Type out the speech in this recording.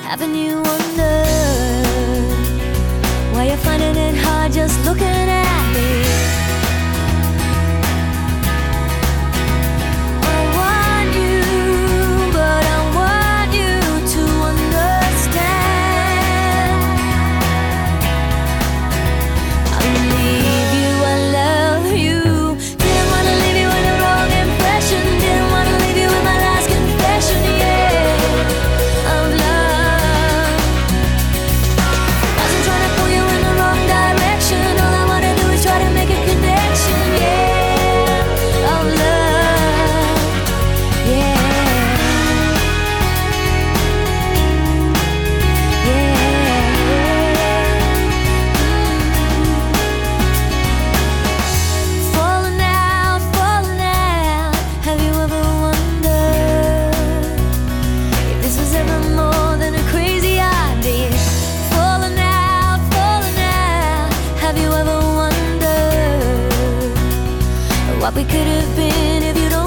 Haven't you wondered why you're finding it hard just looking at me? I want you, but I want you to understand. I leave you, I love you. Didn't wanna leave you with the wrong impression. Didn't wanna leave you with my last confession, yeah, of love. Wasn't trying to pull you in the wrong direction. All I wanna do is try to make a connection, yeah, of love, yeah, falling out, falling out. Have you ever wondered if this was ever more than a crazy idea? Falling out, falling out. Have you ever wondered what we could have been if you don't